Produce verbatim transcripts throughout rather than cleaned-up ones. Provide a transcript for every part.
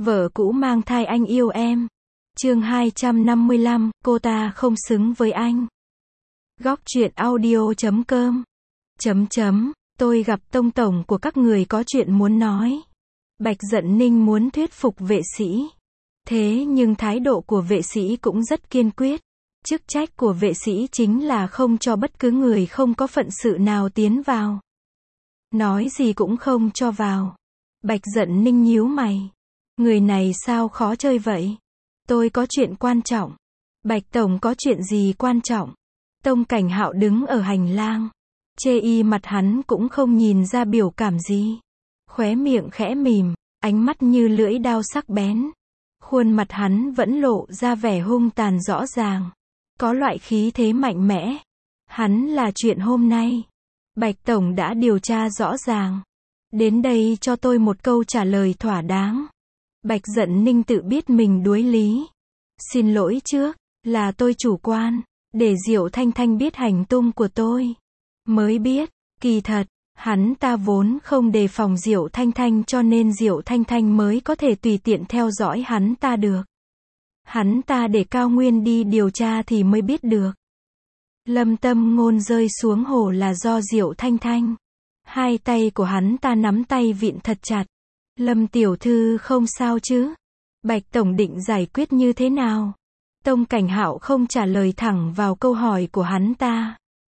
Vợ cũ mang thai anh yêu em. Chương hai trăm năm mươi lăm, cô ta không xứng với anh. Góc truyện audio chấm com. Chấm chấm, tôi gặp tông tổng của các người có chuyện muốn nói. Bạch Dận Ninh muốn thuyết phục vệ sĩ. Thế nhưng thái độ của vệ sĩ cũng rất kiên quyết. Chức trách của vệ sĩ chính là không cho bất cứ người không có phận sự nào tiến vào. Nói gì cũng không cho vào. Bạch Dận Ninh nhíu mày. Người này sao khó chơi vậy? Tôi có chuyện quan trọng. Bạch Tổng có chuyện gì quan trọng? Tông Cảnh Hạo đứng ở hành lang. Chê y mặt hắn cũng không nhìn ra biểu cảm gì. Khóe miệng khẽ mỉm, ánh mắt như lưỡi dao sắc bén. Khuôn mặt hắn vẫn lộ ra vẻ hung tàn rõ ràng. Có loại khí thế mạnh mẽ. Hắn là chuyện hôm nay. Bạch Tổng đã điều tra rõ ràng. Đến đây cho tôi một câu trả lời thỏa đáng. Bạch Dận Ninh tự biết mình đuối lý. Xin lỗi trước, là tôi chủ quan, để Diệu Thanh Thanh biết hành tung của tôi. Mới biết, kỳ thật, hắn ta vốn không đề phòng Diệu Thanh Thanh cho nên Diệu Thanh Thanh mới có thể tùy tiện theo dõi hắn ta được. Hắn ta để Cao Nguyên đi điều tra thì mới biết được. Lâm Tâm Ngôn rơi xuống hồ là do Diệu Thanh Thanh. Hai tay của hắn ta nắm tay vịn thật chặt. Lâm tiểu thư không sao chứ? Bạch Tổng định giải quyết như thế nào? Tông Cảnh Hạo không trả lời thẳng vào câu hỏi của hắn ta.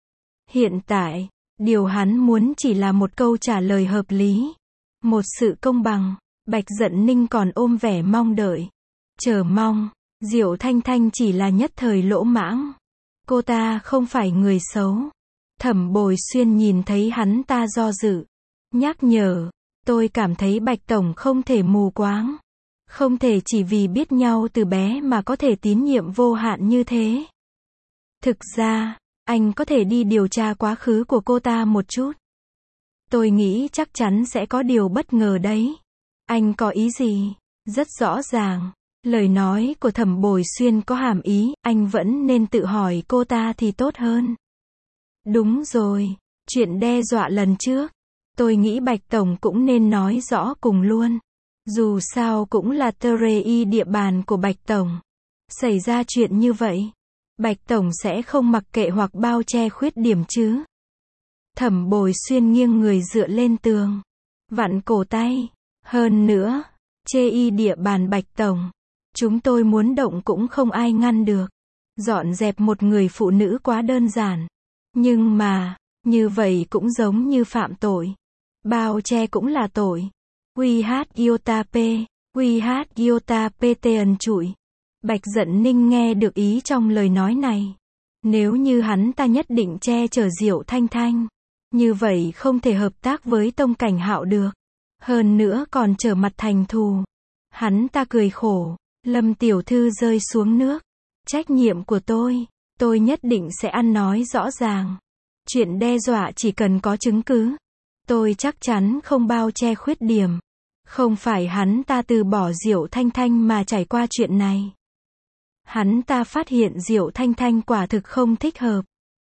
Hiện tại, điều hắn muốn chỉ là một câu trả lời hợp lý. Một sự công bằng. Bạch Dận Ninh còn ôm vẻ mong đợi. Chờ mong, Diệu Thanh Thanh chỉ là nhất thời lỗ mãng. Cô ta không phải người xấu. Thẩm Bồi Xuyên nhìn thấy hắn ta do dự. Nhắc nhở, tôi cảm thấy Bạch Tổng không thể mù quáng. Không thể chỉ vì biết nhau từ bé mà có thể tín nhiệm vô hạn như thế. Thực ra, anh có thể đi điều tra quá khứ của cô ta một chút. Tôi nghĩ chắc chắn sẽ có điều bất ngờ đấy. Anh có ý gì? Rất rõ ràng. Lời nói của Thẩm Bồi Xuyên có hàm ý, anh vẫn nên tự hỏi cô ta thì tốt hơn. Đúng rồi, chuyện đe dọa lần trước. Tôi nghĩ Bạch Tổng cũng nên nói rõ cùng luôn. Dù sao cũng là tơ rê y địa bàn của Bạch Tổng. Xảy ra chuyện như vậy, Bạch Tổng sẽ không mặc kệ hoặc bao che khuyết điểm chứ. Thẩm Bồi Xuyên nghiêng người dựa lên tường. Vặn cổ tay. Hơn nữa, chê y địa bàn Bạch Tổng. Chúng tôi muốn động cũng không ai ngăn được. Dọn dẹp một người phụ nữ quá đơn giản. Nhưng mà, như vậy cũng giống như phạm tội. Bao che cũng là tội. Quy hát iota p, quy hát iota pt ẩn trụi. Bạch Dận Ninh nghe được ý trong lời nói này. Nếu như hắn ta nhất định che chở Diệu Thanh Thanh, như vậy không thể hợp tác với Tông Cảnh Hạo được. Hơn nữa còn trở mặt thành thù. Hắn ta cười khổ. Lâm tiểu thư rơi xuống nước. Trách nhiệm của tôi, tôi nhất định sẽ ăn nói rõ ràng. Chuyện đe dọa chỉ cần có chứng cứ. Tôi chắc chắn không bao che khuyết điểm. Không phải hắn ta từ bỏ Diệu Thanh Thanh mà trải qua chuyện này. Hắn ta phát hiện Diệu Thanh Thanh quả thực không thích hợp.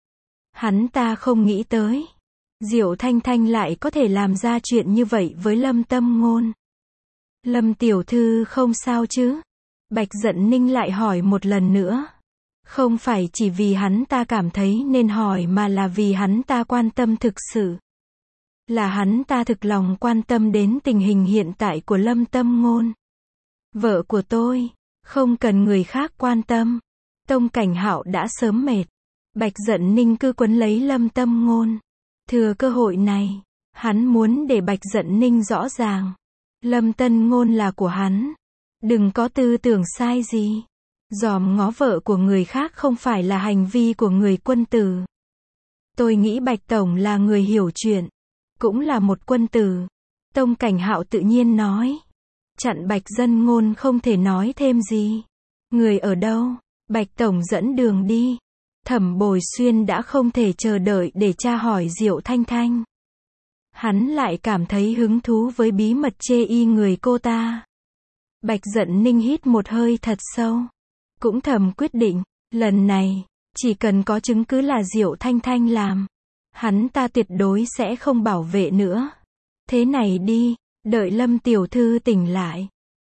Hắn ta không nghĩ tới. Diệu Thanh Thanh lại có thể làm ra chuyện như vậy với Lâm Tâm Ngôn. Lâm tiểu thư không sao chứ? Bạch Dận Ninh lại hỏi một lần nữa. Không phải chỉ vì hắn ta cảm thấy nên hỏi mà là vì hắn ta quan tâm thực sự. Là hắn ta thực lòng quan tâm đến tình hình hiện tại của Lâm Tâm Ngôn. Vợ của tôi, không cần người khác quan tâm. Tông Cảnh Hạo đã sớm mệt. Bạch Dận Ninh cứ quấn lấy Lâm Tâm Ngôn. Thừa cơ hội này, hắn muốn để Bạch Dận Ninh rõ ràng. Lâm Tân Ngôn là của hắn. Đừng có tư tưởng sai gì. Dòm ngó vợ của người khác không phải là hành vi của người quân tử. Tôi nghĩ Bạch Tổng là người hiểu chuyện. Cũng là một quân tử. Tông Cảnh Hạo tự nhiên nói. Chặn Bạch Dận Ngôn không thể nói thêm gì. Người ở đâu? Bạch Tổng dẫn đường đi. Thẩm Bồi Xuyên đã không thể chờ đợi để tra hỏi Diệu Thanh Thanh. Hắn lại cảm thấy hứng thú với bí mật chê y người cô ta. Bạch Dận Ninh hít một hơi thật sâu. Cũng thầm quyết định, lần này, chỉ cần có chứng cứ là Diệu Thanh Thanh làm, hắn ta tuyệt đối sẽ không bảo vệ nữa. Thế này đi, đợi Lâm tiểu thư tỉnh lại,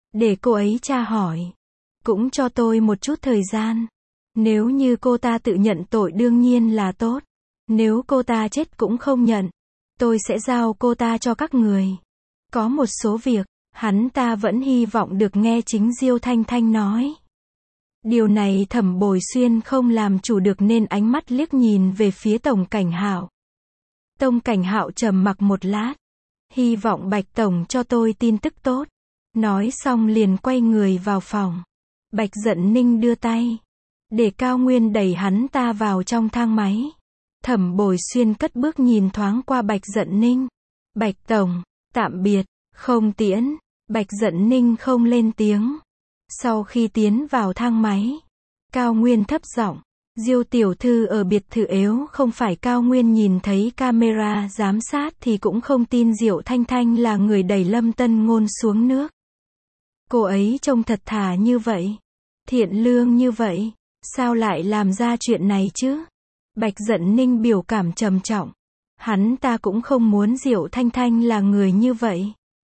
để cô ấy tra hỏi. Cũng cho tôi một chút thời gian. Nếu như cô ta tự nhận tội đương nhiên là tốt. Nếu cô ta chết cũng không nhận, tôi sẽ giao cô ta cho các người. Có một số việc, hắn ta vẫn hy vọng được nghe chính Diêu Thanh Thanh nói. Điều này Thẩm Bồi Xuyên không làm chủ được nên ánh mắt liếc nhìn về phía Tổng Cảnh Hạo. Tổng Cảnh Hạo trầm mặc một lát. Hy vọng Bạch Tổng cho tôi tin tức tốt. Nói xong liền quay người vào phòng. Bạch Dận Ninh đưa tay, để Cao Nguyên đẩy hắn ta vào trong thang máy. Thẩm Bồi Xuyên cất bước nhìn thoáng qua Bạch Dận Ninh. Bạch Tổng, tạm biệt, không tiễn. Bạch Dận Ninh không lên tiếng. Sau khi tiến vào thang máy, Cao Nguyên thấp giọng, Diêu tiểu thư ở biệt thự ếu không phải. Cao Nguyên nhìn thấy camera giám sát thì cũng không tin Diệu Thanh Thanh là người đẩy Lâm Tân Ngôn xuống nước. Cô ấy trông thật thà như vậy, thiện lương như vậy, sao lại làm ra chuyện này chứ? Bạch Dận Ninh biểu cảm trầm trọng. Hắn ta cũng không muốn Diệu Thanh Thanh là người như vậy.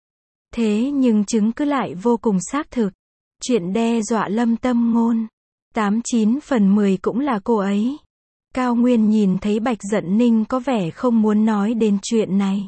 Thế nhưng chứng cứ lại vô cùng xác thực. Chuyện đe dọa Lâm Tâm Ngôn, tám chín phần mười cũng là cô ấy. Cao Nguyên nhìn thấy Bạch Dận Ninh có vẻ không muốn nói đến chuyện này.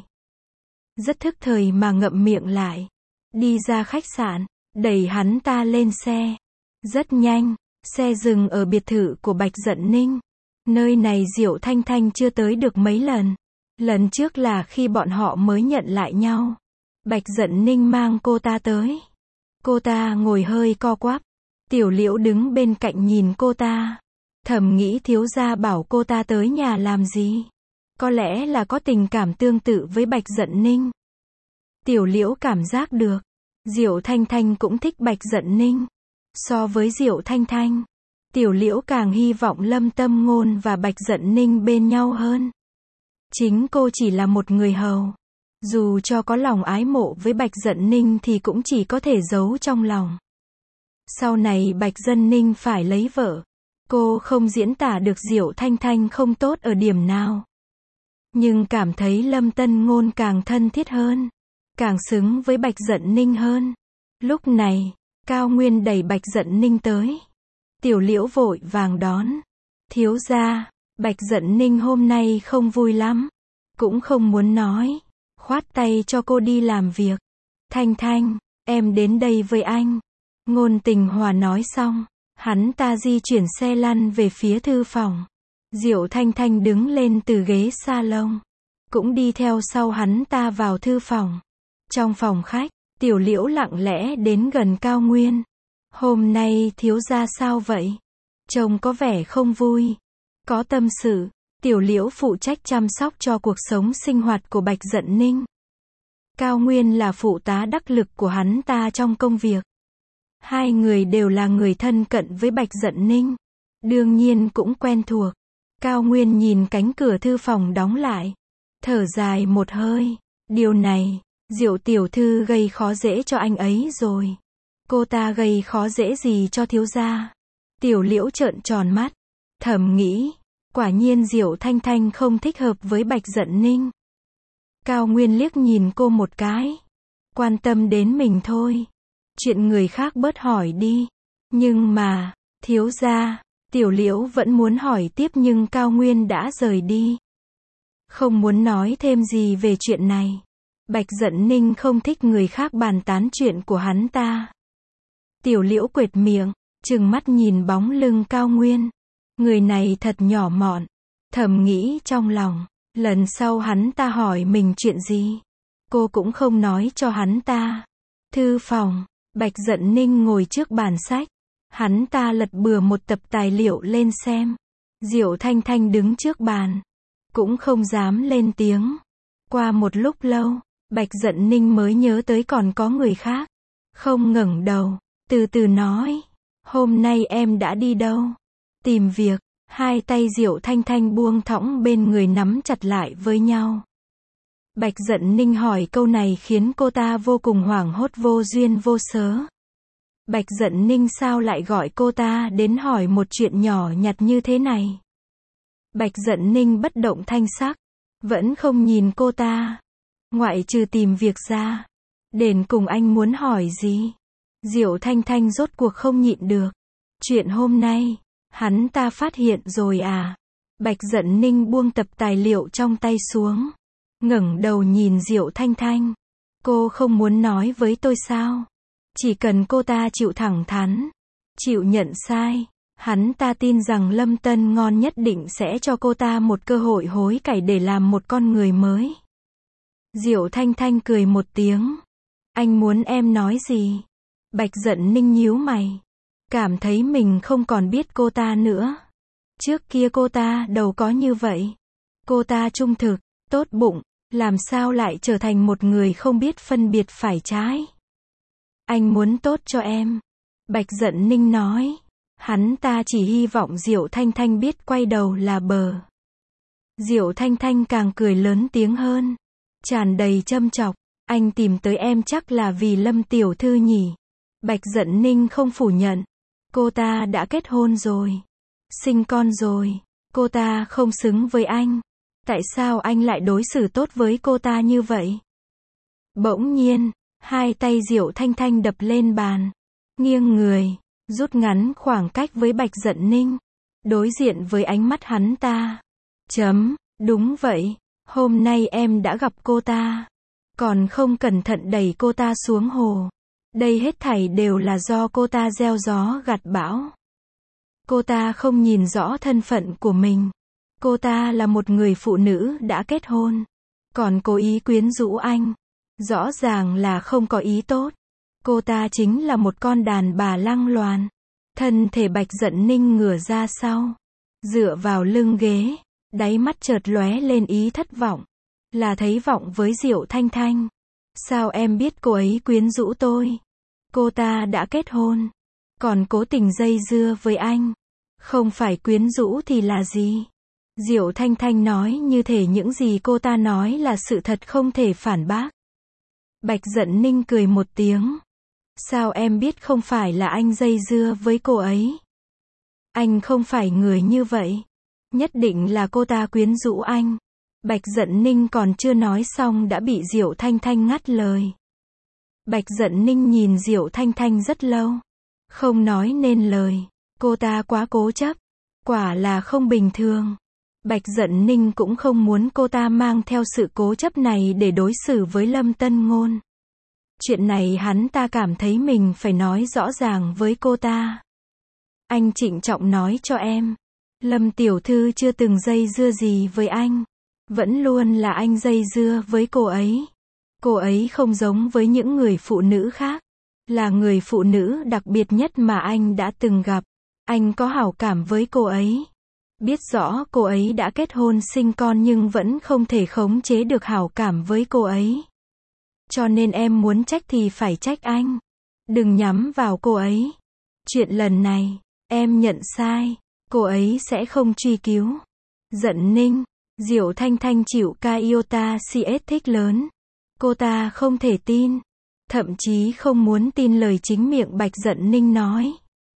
Rất thức thời mà ngậm miệng lại. Đi ra khách sạn, đẩy hắn ta lên xe. Rất nhanh, xe dừng ở biệt thự của Bạch Dận Ninh. Nơi này Diệu Thanh Thanh chưa tới được mấy lần. Lần trước là khi bọn họ mới nhận lại nhau. Bạch Dận Ninh mang cô ta tới. Cô ta ngồi hơi co quắp. Tiểu Liễu đứng bên cạnh nhìn cô ta. Thầm nghĩ thiếu gia bảo cô ta tới nhà làm gì. Có lẽ là có tình cảm tương tự với Bạch Dận Ninh. Tiểu Liễu cảm giác được. Diệu Thanh Thanh cũng thích Bạch Dận Ninh. So với Diệu Thanh Thanh, Tiểu Liễu càng hy vọng Lâm Tâm Ngôn và Bạch Dận Ninh bên nhau hơn. Chính cô chỉ là một người hầu. Dù cho có lòng ái mộ với Bạch Dận Ninh thì cũng chỉ có thể giấu trong lòng. Sau này Bạch Dận Ninh phải lấy vợ. Cô không diễn tả được Diệu Thanh Thanh không tốt ở điểm nào. Nhưng cảm thấy Lâm Tân Ngôn càng thân thiết hơn. Càng xứng với Bạch Dận Ninh hơn. Lúc này, Cao Nguyên đẩy Bạch Dận Ninh tới. Tiểu Liễu vội vàng đón. Thiếu gia, Bạch Dận Ninh hôm nay không vui lắm. Cũng không muốn nói. Khoát tay cho cô đi làm việc. Thanh Thanh, em đến đây với anh. Ngôn Tình Hòa nói xong, hắn ta di chuyển xe lăn về phía thư phòng. Diệu Thanh Thanh đứng lên từ ghế salon, cũng đi theo sau hắn ta vào thư phòng. Trong phòng khách, Tiểu Liễu lặng lẽ đến gần Cao Nguyên. Hôm nay thiếu gia sao vậy? Trông có vẻ không vui. Có tâm sự. Tiểu Liễu phụ trách chăm sóc cho cuộc sống sinh hoạt của Bạch Dận Ninh. Cao Nguyên là phụ tá đắc lực của hắn ta trong công việc. Hai người đều là người thân cận với Bạch Dận Ninh. Đương nhiên cũng quen thuộc. Cao Nguyên nhìn cánh cửa thư phòng đóng lại. Thở dài một hơi. Điều này, Diệu tiểu thư gây khó dễ cho anh ấy rồi. Cô ta gây khó dễ gì cho thiếu gia? Tiểu Liễu trợn tròn mắt. Thầm nghĩ, quả nhiên Diệu Thanh Thanh không thích hợp với Bạch Dận Ninh. Cao Nguyên liếc nhìn cô một cái. Quan tâm đến mình thôi. Chuyện người khác bớt hỏi đi. Nhưng mà, thiếu gia, Tiểu Liễu vẫn muốn hỏi tiếp nhưng Cao Nguyên đã rời đi. Không muốn nói thêm gì về chuyện này. Bạch Dận Ninh không thích người khác bàn tán chuyện của hắn ta. Tiểu Liễu quệt miệng, trừng mắt nhìn bóng lưng Cao Nguyên. Người này thật nhỏ mọn. Thầm nghĩ trong lòng, lần sau hắn ta hỏi mình chuyện gì, cô cũng không nói cho hắn ta. Thư phòng, Bạch Dận Ninh ngồi trước bàn sách. Hắn ta lật bừa một tập tài liệu lên xem. Diệu Thanh Thanh đứng trước bàn, cũng không dám lên tiếng. Qua một lúc lâu, Bạch Dận Ninh mới nhớ tới còn có người khác. Không ngẩng đầu, từ từ nói. Hôm nay em đã đi đâu? Tìm việc. Hai tay Diệu Thanh Thanh buông thõng bên người nắm chặt lại với nhau. Bạch Dận Ninh hỏi câu này khiến cô ta vô cùng hoảng hốt vô duyên vô cớ. Bạch Dận Ninh sao lại gọi cô ta đến hỏi một chuyện nhỏ nhặt như thế này? Bạch Dận Ninh bất động thanh sắc, vẫn không nhìn cô ta. Ngoại trừ tìm việc ra, đến cùng anh muốn hỏi gì? Diệu Thanh Thanh rốt cuộc không nhịn được. Chuyện hôm nay, hắn ta phát hiện rồi à? Bạch Dận Ninh buông tập tài liệu trong tay xuống. Ngẩng đầu nhìn Diệu Thanh Thanh. Cô không muốn nói với tôi sao? Chỉ cần cô ta chịu thẳng thắn, chịu nhận sai, hắn ta tin rằng Lâm Tân Ngon nhất định sẽ cho cô ta một cơ hội hối cải để làm một con người mới. Diệu Thanh Thanh cười một tiếng. Anh muốn em nói gì? Bạch Dận Ninh nhíu mày. Cảm thấy mình không còn biết cô ta nữa. Trước kia cô ta đâu có như vậy. Cô ta trung thực, tốt bụng, làm sao lại trở thành một người không biết phân biệt phải trái? Anh muốn tốt cho em. Bạch Dận Ninh nói. Hắn ta chỉ hy vọng Diệu Thanh Thanh biết quay đầu là bờ. Diệu Thanh Thanh càng cười lớn tiếng hơn, tràn đầy châm chọc. Anh tìm tới em chắc là vì Lâm tiểu thư nhỉ? Bạch Dận Ninh không phủ nhận. Cô ta đã kết hôn rồi, sinh con rồi. Cô ta không xứng với anh. Tại sao anh lại đối xử tốt với cô ta như vậy? Bỗng nhiên, hai tay Diệu Thanh Thanh đập lên bàn, nghiêng người, rút ngắn khoảng cách với Bạch Dận Ninh, đối diện với ánh mắt hắn ta. Chấm, đúng vậy, hôm nay em đã gặp cô ta, còn không cẩn thận đẩy cô ta xuống hồ. Đây hết thảy đều là do cô ta gieo gió gặt bão. Cô ta không nhìn rõ thân phận của mình. Cô ta là một người phụ nữ đã kết hôn, còn cố ý quyến rũ anh. Rõ ràng là không có ý tốt. Cô ta chính là một con đàn bà lăng loàn. Thân thể Bạch Dận Ninh ngửa ra sau, dựa vào lưng ghế, đáy mắt chợt lóe lên ý thất vọng. Là thấy vọng với Diệu Thanh Thanh. Sao em biết cô ấy quyến rũ tôi? Cô ta đã kết hôn, còn cố tình dây dưa với anh. Không phải quyến rũ thì là gì? Diệu Thanh Thanh nói như thể những gì cô ta nói là sự thật không thể phản bác. Bạch Dận Ninh cười một tiếng. Sao em biết không phải là anh dây dưa với cô ấy? Anh không phải người như vậy. Nhất định là cô ta quyến rũ anh. Bạch Dận Ninh còn chưa nói xong đã bị Diệu Thanh Thanh ngắt lời. Bạch Dận Ninh nhìn Diệu Thanh Thanh rất lâu, không nói nên lời. Cô ta quá cố chấp, quả là không bình thường. Bạch Dận Ninh cũng không muốn cô ta mang theo sự cố chấp này để đối xử với Lâm Tân Ngôn. Chuyện này hắn ta cảm thấy mình phải nói rõ ràng với cô ta. Anh trịnh trọng nói cho em, Lâm tiểu thư chưa từng dây dưa gì với anh. Vẫn luôn là anh dây dưa với cô ấy. Cô ấy không giống với những người phụ nữ khác. Là người phụ nữ đặc biệt nhất mà anh đã từng gặp. Anh có hảo cảm với cô ấy. Biết rõ cô ấy đã kết hôn sinh con nhưng vẫn không thể khống chế được hảo cảm với cô ấy. Cho nên em muốn trách thì phải trách anh. Đừng nhắm vào cô ấy. Chuyện lần này, em nhận sai. Cô ấy sẽ không truy cứu. Dận Ninh, Diệu Thanh Thanh chịu ca iota cs thích lớn. Cô ta không thể tin. Thậm chí không muốn tin lời chính miệng Bạch Dận Ninh nói.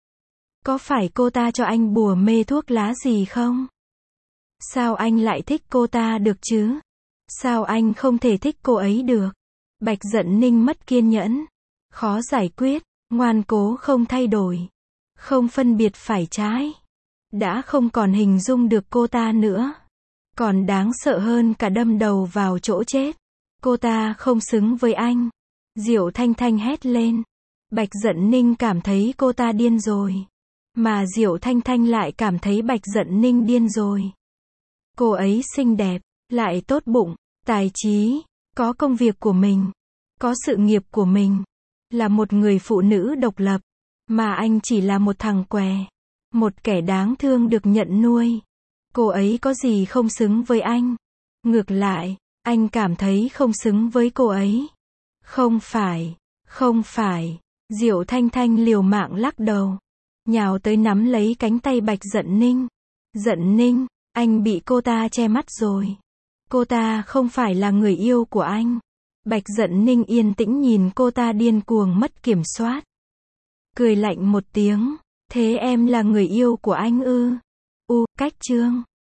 Có phải cô ta cho anh bùa mê thuốc lá gì không? Sao anh lại thích cô ta được chứ? Sao anh không thể thích cô ấy được? Bạch Dận Ninh mất kiên nhẫn. Khó giải quyết, ngoan cố không thay đổi. Không phân biệt phải trái. Đã không còn hình dung được cô ta nữa. Còn đáng sợ hơn cả đâm đầu vào chỗ chết. Cô ta không xứng với anh. Diệu Thanh Thanh hét lên. Bạch Dận Ninh cảm thấy cô ta điên rồi. Mà Diệu Thanh Thanh lại cảm thấy Bạch Dận Ninh điên rồi. Cô ấy xinh đẹp, lại tốt bụng, tài trí, có công việc của mình, có sự nghiệp của mình. Là một người phụ nữ độc lập. Mà anh chỉ là một thằng què. Một kẻ đáng thương được nhận nuôi. Cô ấy có gì không xứng với anh? Ngược lại, anh cảm thấy không xứng với cô ấy. Không phải, không phải. Diệu Thanh Thanh liều mạng lắc đầu. Nhào tới nắm lấy cánh tay Bạch Dận Ninh. Dận Ninh, anh bị cô ta che mắt rồi. Cô ta không phải là người yêu của anh. Bạch Dận Ninh yên tĩnh nhìn cô ta điên cuồng mất kiểm soát. Cười lạnh một tiếng. Thế em là người yêu của anh ư? U, cách chương.